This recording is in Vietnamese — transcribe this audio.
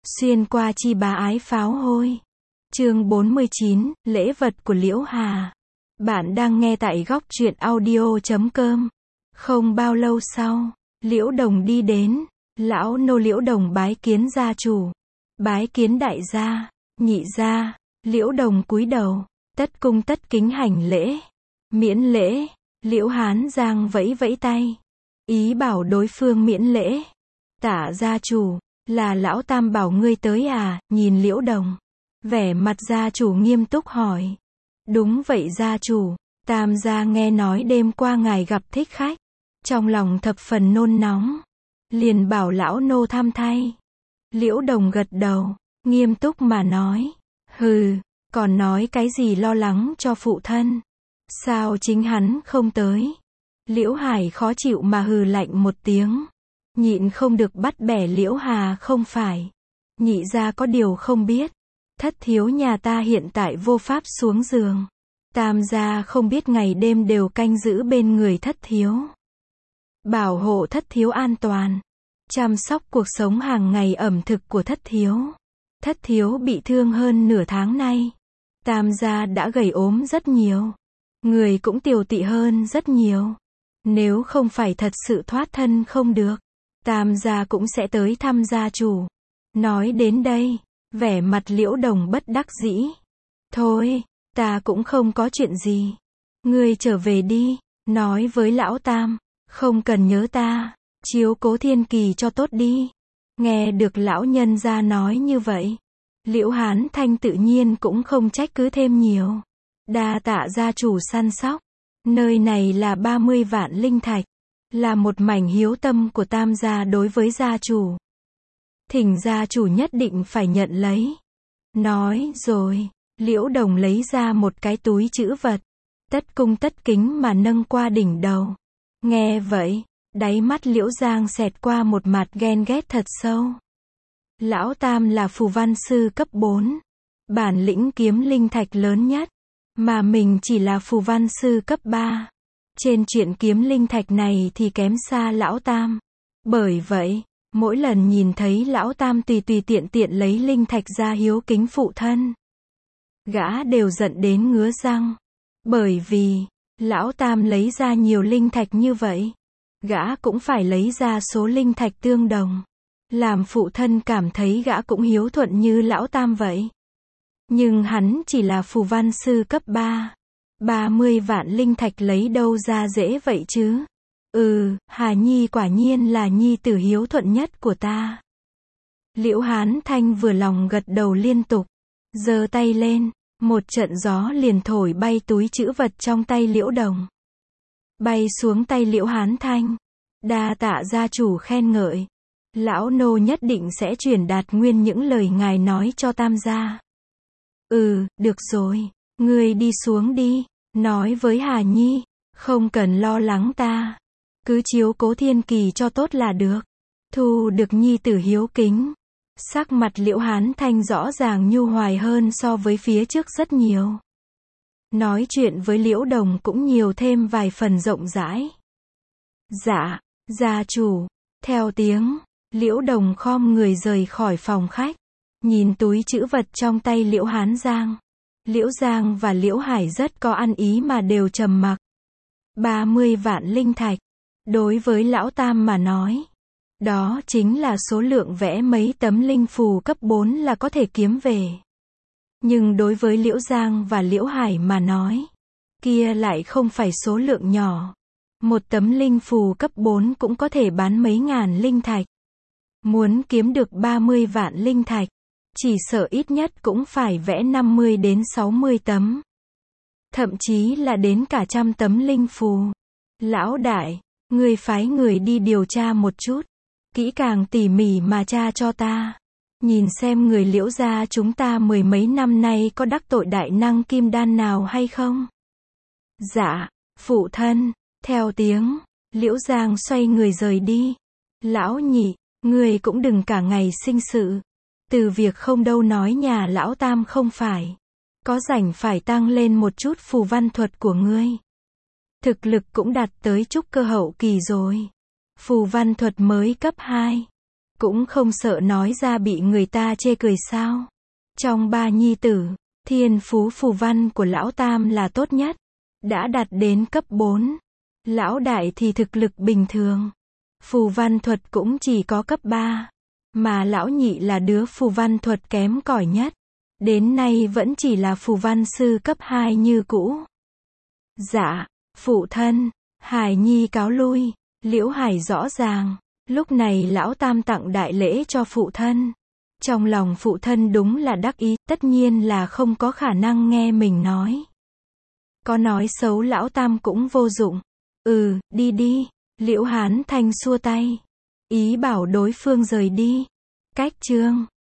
Xuyên qua chi bá ái pháo hôi. Chương 49, lễ vật của Liễu Hà. Bạn đang nghe tại góc truyện audio.com. Không bao lâu sau, Liễu Đồng đi đến, lão nô Liễu Đồng bái kiến gia chủ. Bái kiến đại gia, nhị gia. Liễu Đồng cúi đầu, tất cung tất kính hành lễ. Miễn lễ. Liễu Hán Giang vẫy vẫy tay, ý bảo đối phương miễn lễ. Tạ gia chủ, là lão tam bảo ngươi tới à? Nhìn Liễu Đồng, vẻ mặt gia chủ nghiêm túc hỏi. Đúng vậy gia chủ, tam gia nghe nói đêm qua ngài gặp thích khách, trong lòng thập phần nôn nóng, liền bảo lão nô thăm thay. Liễu Đồng gật đầu, nghiêm túc mà nói, hừ, còn nói cái gì lo lắng cho phụ thân, sao chính hắn không tới? Liễu Hải khó chịu mà hừ lạnh một tiếng, nhịn không được bắt bẻ Liễu Hà. Không phải, nhị gia có điều không biết, thất thiếu nhà ta hiện tại vô pháp xuống giường, tam gia không biết ngày đêm đều canh giữ bên người thất thiếu, bảo hộ thất thiếu an toàn, chăm sóc cuộc sống hàng ngày ẩm thực của thất thiếu. Thất thiếu bị thương hơn nửa tháng nay, tam gia đã gầy ốm rất nhiều, người cũng tiều tụy hơn rất nhiều. Nếu không phải thật sự thoát thân không được, tam gia cũng sẽ tới thăm gia chủ. Nói đến đây, vẻ mặt Liễu Đồng bất đắc dĩ. Thôi, ta cũng không có chuyện gì. Ngươi trở về đi, nói với lão tam, không cần nhớ ta, chiếu cố Thiên Kỳ cho tốt đi. Nghe được lão nhân gia nói như vậy, Liễu Hán Thanh tự nhiên cũng không trách cứ thêm nhiều. Đa tạ gia chủ săn sóc. Nơi này là 30 vạn linh thạch, là một mảnh hiếu tâm của tam gia đối với gia chủ. Thỉnh gia chủ nhất định phải nhận lấy. Nói rồi, Liễu Đồng lấy ra một cái túi trữ vật, tất cung tất kính mà nâng qua đỉnh đầu. Nghe vậy, đáy mắt Liễu Giang xẹt qua một mặt ghen ghét thật sâu. Lão tam là phù văn sư cấp 4, bản lĩnh kiếm linh thạch lớn nhất, mà mình chỉ là phù văn sư cấp 3. Trên chuyện kiếm linh thạch này thì kém xa lão tam. Bởi vậy, mỗi lần nhìn thấy lão tam tùy tiện tiện lấy linh thạch ra hiếu kính phụ thân, gã đều giận đến ngứa răng. Bởi vì, lão tam lấy ra nhiều linh thạch như vậy, gã cũng phải lấy ra số linh thạch tương đồng, làm phụ thân cảm thấy gã cũng hiếu thuận như lão tam vậy. Nhưng hắn chỉ là phù văn sư cấp 3. 30 vạn linh thạch lấy đâu ra dễ vậy chứ? Hà Nhi quả nhiên là nhi tử hiếu thuận nhất của ta. Liễu Hán Thanh vừa lòng gật đầu liên tục, giơ tay lên, một trận gió liền thổi bay túi trữ vật trong tay Liễu Đồng. Bay xuống tay Liễu Hán Thanh. Đa tạ gia chủ khen ngợi. Lão nô nhất định sẽ truyền đạt nguyên những lời ngài nói cho tam gia. Được rồi, ngươi đi xuống đi, nói với Hà Nhi, không cần lo lắng ta, cứ chiếu cố Thiên Kỳ cho tốt là được. Thu được nhi tử hiếu kính, sắc mặt Liễu Hán Thanh rõ ràng nhu hoài hơn so với phía trước rất nhiều. Nói chuyện với Liễu Đồng cũng nhiều thêm vài phần rộng rãi. Dạ, gia chủ. Theo tiếng, Liễu Đồng khom người rời khỏi phòng khách, nhìn túi trữ vật trong tay Liễu Hán Giang. Liễu Giang và Liễu Hải rất có ăn ý mà đều trầm mặc. 30 vạn linh thạch, đối với lão tam mà nói, đó chính là số lượng vẽ mấy tấm linh phù cấp 4 là có thể kiếm về. Nhưng đối với Liễu Giang và Liễu Hải mà nói, kia lại không phải số lượng nhỏ. Một tấm linh phù cấp 4 cũng có thể bán mấy ngàn linh thạch. Muốn kiếm được 30 vạn linh thạch, chỉ sợ ít nhất cũng phải vẽ 50 đến 60 tấm. Thậm chí là đến cả 100 tấm linh phù. Lão đại, ngươi phái người đi điều tra một chút, kỹ càng tỉ mỉ mà tra cho ta. Nhìn xem người Liễu gia chúng ta mười mấy năm nay có đắc tội đại năng kim đan nào hay không? Dạ, phụ thân. Theo tiếng, Liễu Giang xoay người rời đi. Lão nhị, ngươi cũng đừng cả ngày sinh sự. Từ việc không đâu nói nhà lão tam không phải. Có rảnh phải tăng lên một chút phù văn thuật của ngươi. Thực lực cũng đạt tới trúc cơ hậu kỳ rồi. Phù văn thuật mới cấp 2. cũng không sợ nói ra bị người ta chê cười sao. Trong ba nhi tử, thiên phú phù văn của lão tam là tốt nhất, đã đạt đến cấp 4. Lão đại thì thực lực bình thường, phù văn thuật cũng chỉ có cấp 3, mà lão nhị là đứa phù văn thuật kém cỏi nhất, đến nay vẫn chỉ là phù văn sư cấp 2 như cũ. Dạ, phụ thân. Hải Nhi cáo lui. Liễu Hải rõ ràng, lúc này lão tam tặng đại lễ cho phụ thân. Trong lòng phụ thân đúng là đắc ý, tất nhiên là không có khả năng nghe mình nói. Có nói xấu lão tam cũng vô dụng. Đi đi. Liễu Hán Thanh xua tay, ý bảo đối phương rời đi. Cách chương